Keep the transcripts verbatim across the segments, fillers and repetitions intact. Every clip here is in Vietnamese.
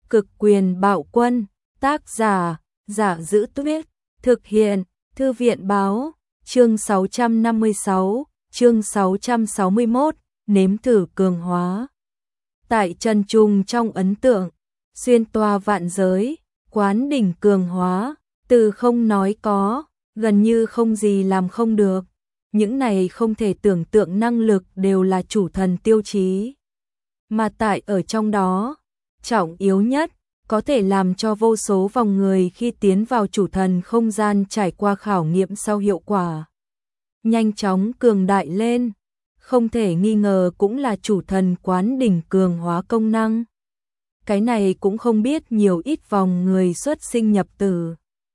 Cực quyền bạo quân, tác giả, Giả Giữ Tuyết, thực hiện, Thư viện báo, chương sáu trăm năm mươi sáu, chương sáu trăm sáu mươi mốt, nếm thử cường hóa. Tại Trần Trùng trong ấn tượng, xuyên toa vạn giới, quán đỉnh cường hóa, từ không nói có, gần như không gì làm không được. Những này không thể tưởng tượng năng lực đều là chủ thần tiêu chí. Mà tại ở trong đó, trọng yếu nhất, có thể làm cho vô số vòng người khi tiến vào chủ thần không gian trải qua khảo nghiệm sau hiệu quả nhanh chóng cường đại lên, không thể nghi ngờ cũng là chủ thần quán đỉnh cường hóa công năng. Cái này cũng không biết nhiều ít vòng người xuất sinh nhập tử,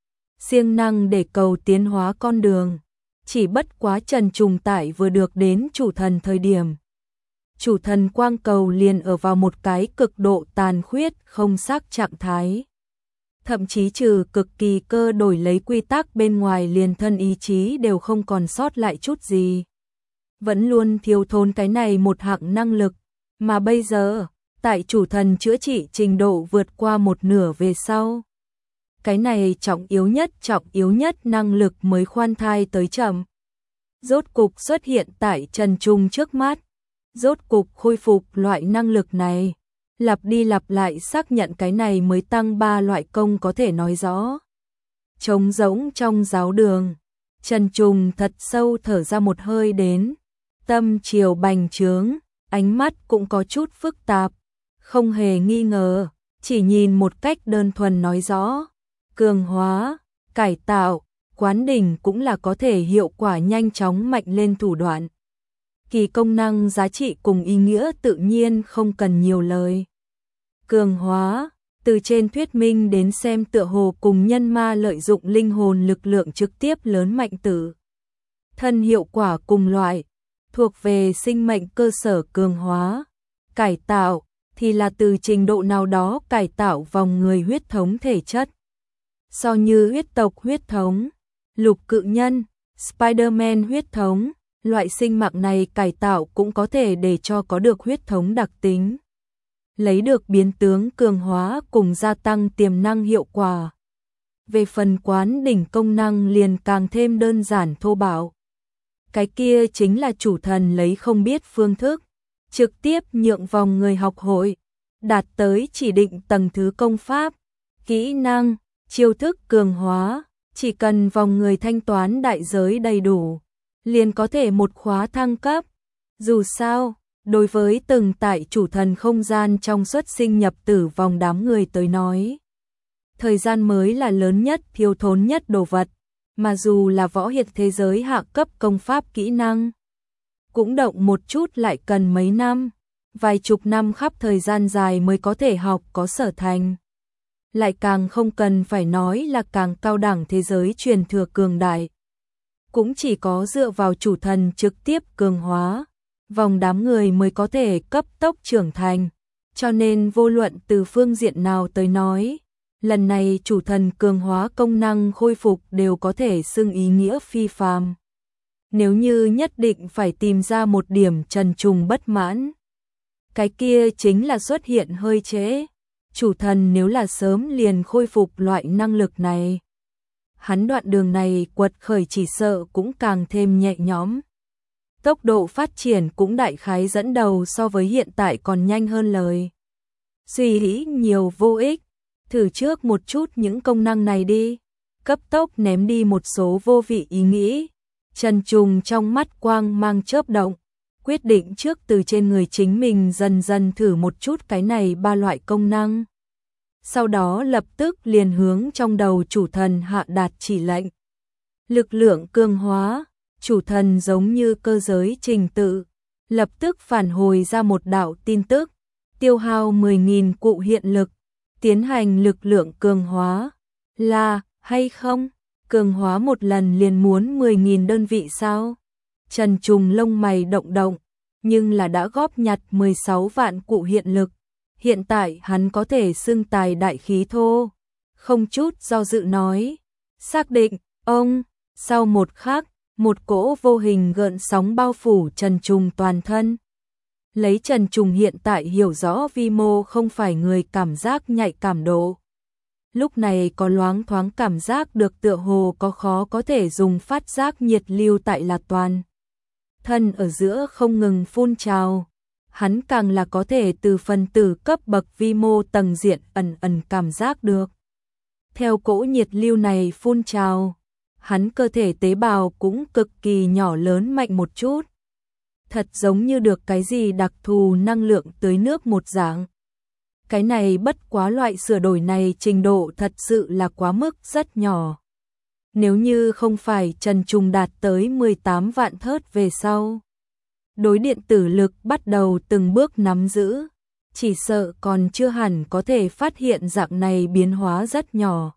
siêng năng để cầu tiến hóa con đường, chỉ bất quá Trần Trùng tại vừa được đến chủ thần thời điểm. Chủ thần quang cầu liền ở vào một cái cực độ tàn khuyết không xác trạng thái. Thậm chí trừ cực kỳ cơ đổi lấy quy tắc bên ngoài liền thân ý chí đều không còn sót lại chút gì. Vẫn luôn thiếu thốn cái này một hạng năng lực, mà bây giờ, tại chủ thần chữa trị trình độ vượt qua một nửa về sau. Cái này trọng yếu nhất trọng yếu nhất năng lực mới khoan thai tới chậm. Rốt cục xuất hiện tại Trần Trùng trước mắt. Rốt cục khôi phục loại năng lực này, lặp đi lặp lại xác nhận cái này mới tăng ba loại công có thể nói rõ. Trống rỗng trong giáo đường, Trần Trùng thật sâu thở ra một hơi đến, tâm chiều bành trướng, ánh mắt cũng có chút phức tạp, không hề nghi ngờ, chỉ nhìn một cách đơn thuần nói rõ, cường hóa, cải tạo, quán đỉnh cũng là có thể hiệu quả nhanh chóng mạnh lên thủ đoạn. Kỳ công năng giá trị cùng ý nghĩa tự nhiên không cần nhiều lời. Cường hóa, từ trên thuyết minh đến xem tựa hồ cùng nhân ma lợi dụng linh hồn lực lượng trực tiếp lớn mạnh tử. Thân hiệu quả cùng loại, thuộc về sinh mệnh cơ sở cường hóa. Cải tạo, thì là từ trình độ nào đó cải tạo vòng người huyết thống thể chất. So như huyết tộc huyết thống, lục cự nhân, Spider-Man huyết thống. Loại sinh mạng này cải tạo cũng có thể để cho có được huyết thống đặc tính, lấy được biến tướng cường hóa cùng gia tăng tiềm năng hiệu quả. Về phần quán đỉnh công năng liền càng thêm đơn giản thô bạo. Cái kia chính là chủ thần lấy không biết phương thức, trực tiếp nhượng vòng người học hội, đạt tới chỉ định tầng thứ công pháp, kỹ năng, chiêu thức cường hóa, chỉ cần vòng người thanh toán đại giới đầy đủ. Liền có thể một khóa thăng cấp. Dù sao, đối với từng tại chủ thần không gian trong xuất sinh nhập tử vòng đám người tới nói, thời gian mới là lớn nhất thiếu thốn nhất đồ vật, mà dù là võ hiệp thế giới hạ cấp công pháp kỹ năng, cũng động một chút lại cần mấy năm, vài chục năm khắp thời gian dài mới có thể học có sở thành. Lại càng không cần phải nói là càng cao đẳng thế giới truyền thừa cường đại. Cũng chỉ có dựa vào chủ thần trực tiếp cường hóa, vòng đám người mới có thể cấp tốc trưởng thành. Cho nên vô luận từ phương diện nào tới nói, lần này chủ thần cường hóa công năng khôi phục đều có thể xưng ý nghĩa phi phàm. Nếu như nhất định phải tìm ra một điểm Trần Trùng bất mãn, cái kia chính là xuất hiện hơi trễ. Chủ thần nếu là sớm liền khôi phục loại năng lực này, hắn đoạn đường này quật khởi chỉ sợ cũng càng thêm nhẹ nhõm. Tốc độ phát triển cũng đại khái dẫn đầu so với hiện tại còn nhanh hơn lời. Suy nghĩ nhiều vô ích, thử trước một chút những công năng này đi, cấp tốc ném đi một số vô vị ý nghĩ. Trần Trùng trong mắt quang mang chớp động, quyết định trước từ trên người chính mình dần dần thử một chút cái này ba loại công năng. Sau đó lập tức liền hướng trong đầu chủ thần hạ đạt chỉ lệnh. Lực lượng cường hóa, chủ thần giống như cơ giới trình tự, lập tức phản hồi ra một đạo tin tức, tiêu hao mười nghìn cụ hiện lực, tiến hành lực lượng cường hóa, là, hay không, cường hóa một lần liền muốn mười nghìn đơn vị sao? Trần Trùng lông mày động động, nhưng là đã góp nhặt mười sáu vạn cụ hiện lực. Hiện tại hắn có thể xưng tài đại khí thô, không chút do dự nói, xác định, ông, sau một khắc, một cỗ vô hình gợn sóng bao phủ Trần Trùng toàn thân. Lấy Trần Trùng hiện tại hiểu rõ vi mô không phải người cảm giác nhạy cảm độ. Lúc này có loáng thoáng cảm giác được tựa hồ có khó có thể dùng phát giác nhiệt lưu tại là toàn. Thân ở giữa không ngừng phun trào. Hắn càng là có thể từ phân tử cấp bậc vi mô tầng diện ẩn ẩn cảm giác được. Theo cỗ nhiệt lưu này phun trào, hắn cơ thể tế bào cũng cực kỳ nhỏ lớn mạnh một chút. Thật giống như được cái gì đặc thù năng lượng tưới nước một dạng. Cái này bất quá loại sửa đổi này trình độ thật sự là quá mức rất nhỏ. Nếu như không phải Trần Trùng đạt tới mười tám vạn thớt về sau, đối điện tử lực bắt đầu từng bước nắm giữ, chỉ sợ còn chưa hẳn có thể phát hiện dạng này biến hóa rất nhỏ.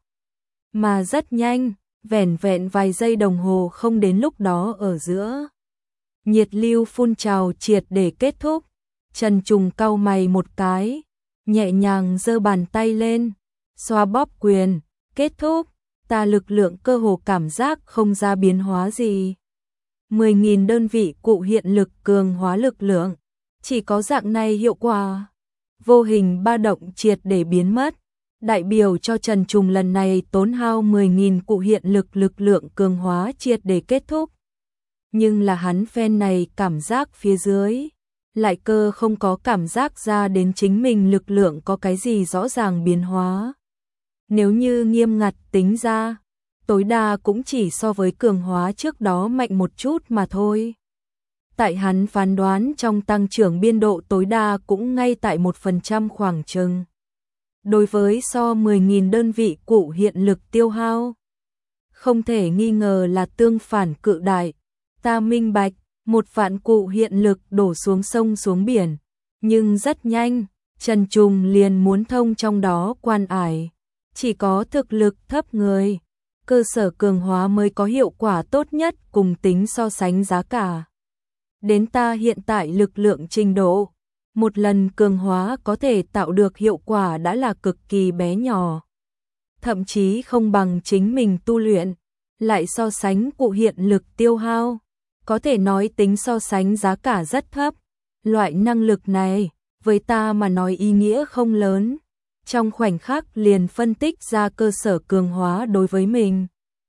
Mà rất nhanh, vẻn vẹn vài giây đồng hồ không đến lúc đó ở giữa. Nhiệt lưu phun trào triệt để kết thúc, Trần Trùng cau mày một cái, nhẹ nhàng giơ bàn tay lên, xoa bóp quyền, kết thúc, ta lực lượng cơ hồ cảm giác không ra biến hóa gì. mười nghìn đơn vị cụ hiện lực cường hóa lực lượng, chỉ có dạng này hiệu quả. Vô hình ba động triệt để biến mất, đại biểu cho Trần Trùng lần này tốn hao mười nghìn cụ hiện lực lực lượng cường hóa triệt để kết thúc. Nhưng là hắn phen này cảm giác phía dưới, lại cơ không có cảm giác ra đến chính mình lực lượng có cái gì rõ ràng biến hóa. Nếu như nghiêm ngặt tính ra, tối đa cũng chỉ so với cường hóa trước đó mạnh một chút mà thôi. Tại hắn phán đoán trong tăng trưởng biên độ tối đa cũng ngay tại một phần trăm khoảng chừng. Đối với so mười nghìn đơn vị cụ hiện lực tiêu hao, không thể nghi ngờ là tương phản cự đại. Ta minh bạch, một vạn cụ hiện lực đổ xuống sông xuống biển, nhưng rất nhanh, Trần Trùng liền muốn thông trong đó quan ải. Chỉ có thực lực thấp người, cơ sở cường hóa mới có hiệu quả tốt nhất cùng tính so sánh giá cả. Đến ta hiện tại lực lượng trình độ, một lần cường hóa có thể tạo được hiệu quả đã là cực kỳ bé nhỏ. Thậm chí không bằng chính mình tu luyện, lại so sánh cụ hiện lực tiêu hao. Có thể nói tính so sánh giá cả rất thấp. Loại năng lực này, với ta mà nói ý nghĩa không lớn. Trong khoảnh khắc liền phân tích ra cơ sở cường hóa đối với mình.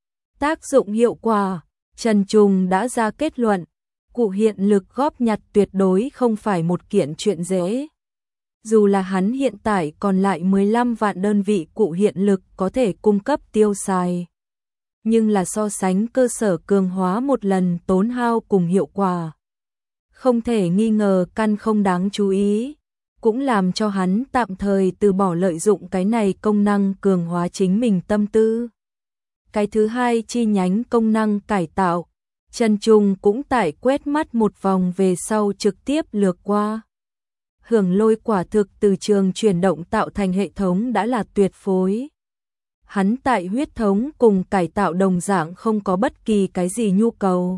Tác dụng hiệu quả, Trần Trùng đã ra kết luận, cụ hiện lực góp nhặt tuyệt đối không phải một kiện chuyện dễ. Dù là hắn hiện tại còn lại mười lăm vạn đơn vị cụ hiện lực có thể cung cấp tiêu xài. Nhưng là so sánh cơ sở cường hóa một lần tốn hao cùng hiệu quả. Không thể nghi ngờ căn không đáng chú ý, cũng làm cho hắn tạm thời từ bỏ lợi dụng cái này công năng cường hóa chính mình tâm tư. Cái thứ hai chi nhánh công năng cải tạo, Trần Trùng cũng tải quét mắt một vòng về sau trực tiếp lược qua. Hưởng lôi quả thực từ trường chuyển động tạo thành hệ thống đã là tuyệt phối. Hắn tại huyết thống cùng cải tạo đồng dạng không có bất kỳ cái gì nhu cầu.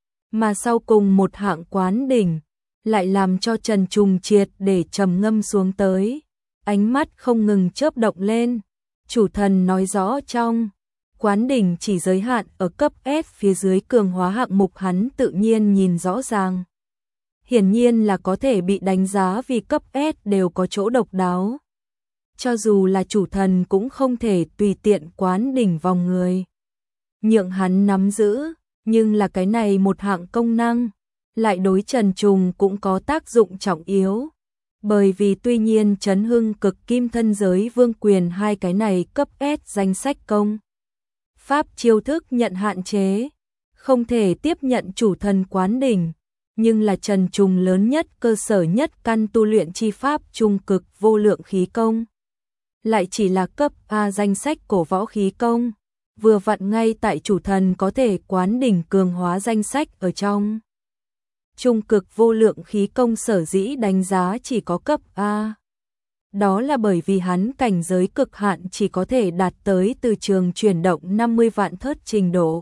Mà sau cùng một hạng quán đỉnh, lại làm cho Trần Trùng triệt để trầm ngâm xuống tới. Ánh mắt không ngừng chớp động lên. Chủ thần nói rõ trong quán đỉnh chỉ giới hạn ở cấp S phía dưới cường hóa hạng mục hắn tự nhiên nhìn rõ ràng. Hiển nhiên là có thể bị đánh giá vì cấp S đều có chỗ độc đáo. Cho dù là chủ thần cũng không thể tùy tiện quán đỉnh vòng người. Nhượng hắn nắm giữ, nhưng là cái này một hạng công năng, lại đối Trần Trùng cũng có tác dụng trọng yếu. Bởi vì tuy nhiên chấn hưng cực kim thân giới vương quyền hai cái này cấp S danh sách công. Pháp chiêu thức nhận hạn chế, không thể tiếp nhận chủ thần quán đỉnh, nhưng là Trần Trùng lớn nhất cơ sở nhất căn tu luyện chi pháp trung cực vô lượng khí công. Lại chỉ là cấp A danh sách cổ võ khí công, vừa vặn ngay tại chủ thần có thể quán đỉnh cường hóa danh sách ở trong. Trung cực vô lượng khí công sở dĩ đánh giá chỉ có cấp A. Đó là bởi vì hắn cảnh giới cực hạn chỉ có thể đạt tới từ trường chuyển động năm mươi vạn thớt trình độ.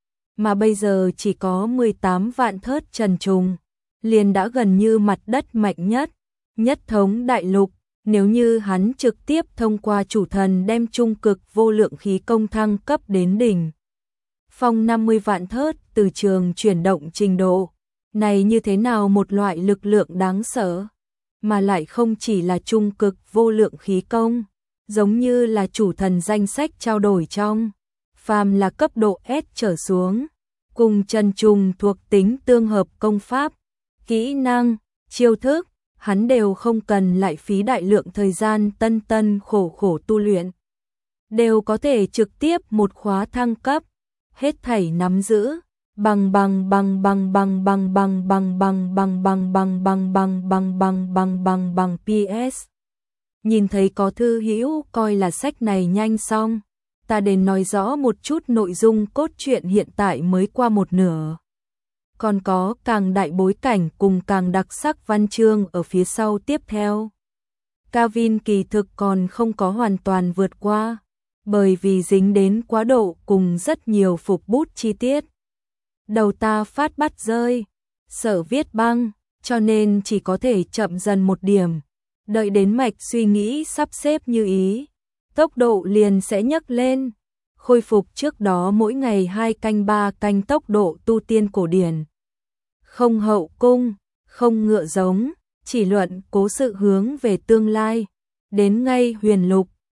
Mà bây giờ chỉ có mười tám vạn thớt Trần Trùng, liền đã gần như mặt đất mạnh nhất, nhất thống đại lục. Nếu như hắn trực tiếp thông qua chủ thần đem trung cực vô lượng khí công thăng cấp đến đỉnh phong năm mươi vạn thớt từ trường chuyển động trình độ, Này như thế nào một loại lực lượng đáng sợ, mà lại không chỉ là trung cực vô lượng khí công, giống như là chủ thần danh sách trao đổi trong, phàm là cấp độ S trở xuống, cùng trần trùng thuộc tính tương hợp công pháp, kỹ năng, chiêu thức, hắn đều không cần lại phí đại lượng thời gian tân tân khổ khổ tu luyện, đều có thể trực tiếp một khóa thăng cấp, hết thảy nắm giữ. Bằng bằng bằng bằng bằng bằng bằng bằng bằng bằng bằng bằng bằng bằng bằng bằng bằng bằng bằng pê ét. Nhìn thấy có thư hữu coi là sách này nhanh xong, ta đến nói rõ một chút nội dung cốt truyện hiện tại mới qua một nửa. Còn có càng đại bối cảnh cùng càng đặc sắc văn chương ở phía sau tiếp theo. Kavin kỳ thực còn không có hoàn toàn vượt qua, bởi vì dính đến quá độ cùng rất nhiều phục bút chi tiết. Đầu ta phát bắt rơi, sợ viết băng, cho nên chỉ có thể chậm dần một điểm, đợi đến mạch suy nghĩ sắp xếp như ý, tốc độ liền sẽ nhấc lên, khôi phục trước đó mỗi ngày hai canh ba canh tốc độ tu tiên cổ điển. Không hậu cung, không ngựa giống, chỉ luận cố sự hướng về tương lai, đến ngay huyền lục,